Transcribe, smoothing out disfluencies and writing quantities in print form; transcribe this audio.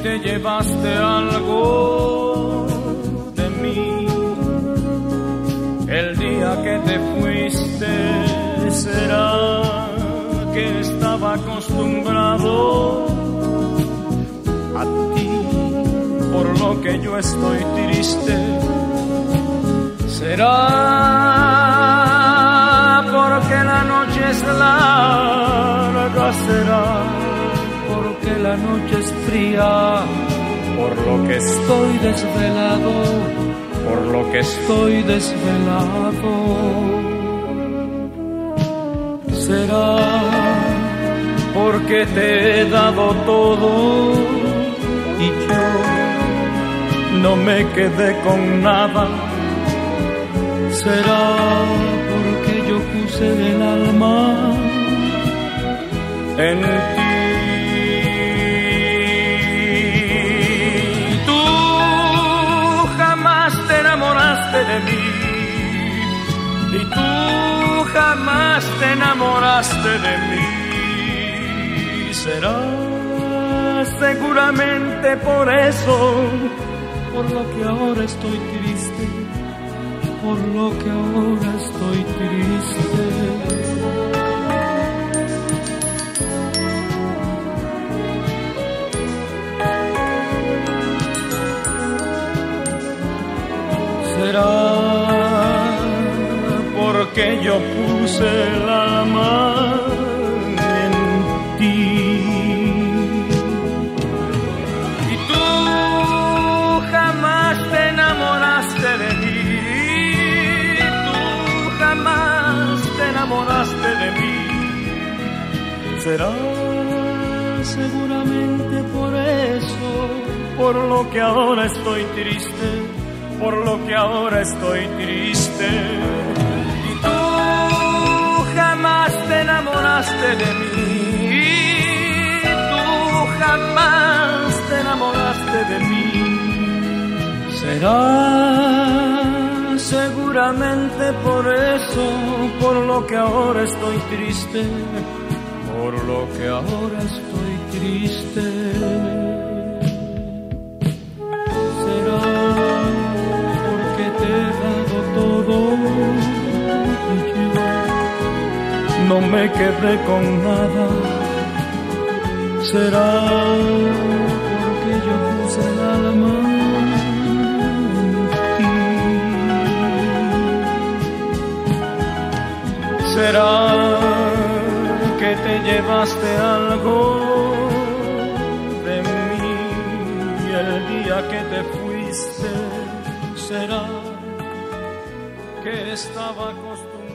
te llevaste algo de mí. El día que te fuiste, será que estaba acostumbrado a ti, por lo que yo estoy triste. Será porque la noche es larga, será porque la noche es fría, por lo que estoy desvelado, por lo que estoy desvelado. Será porque te he dado todo y yo no me quedé con nada. Será porque yo puse el alma en ti. Tú jamás te enamoraste de mí y tú jamás te enamoraste de mí. Será seguramente por eso, por lo que ahora estoy triste, por lo que ahora estoy triste. Será porque yo puse el alma en ti y tú jamás te enamoraste de mí, tú jamás te enamoraste de mí. Será seguramente por eso, por lo que ahora estoy triste, por lo que ahora estoy triste. Y tú jamás te enamoraste de mí, tú jamás te enamoraste de mí. Será seguramente por eso, por lo que ahora estoy triste, por lo que ahora estoy triste. No me quedé con nada. Será porque yo puse el alma en ti. Será que te llevaste algo de mí el día que te fuiste. Será que estaba acostumbrado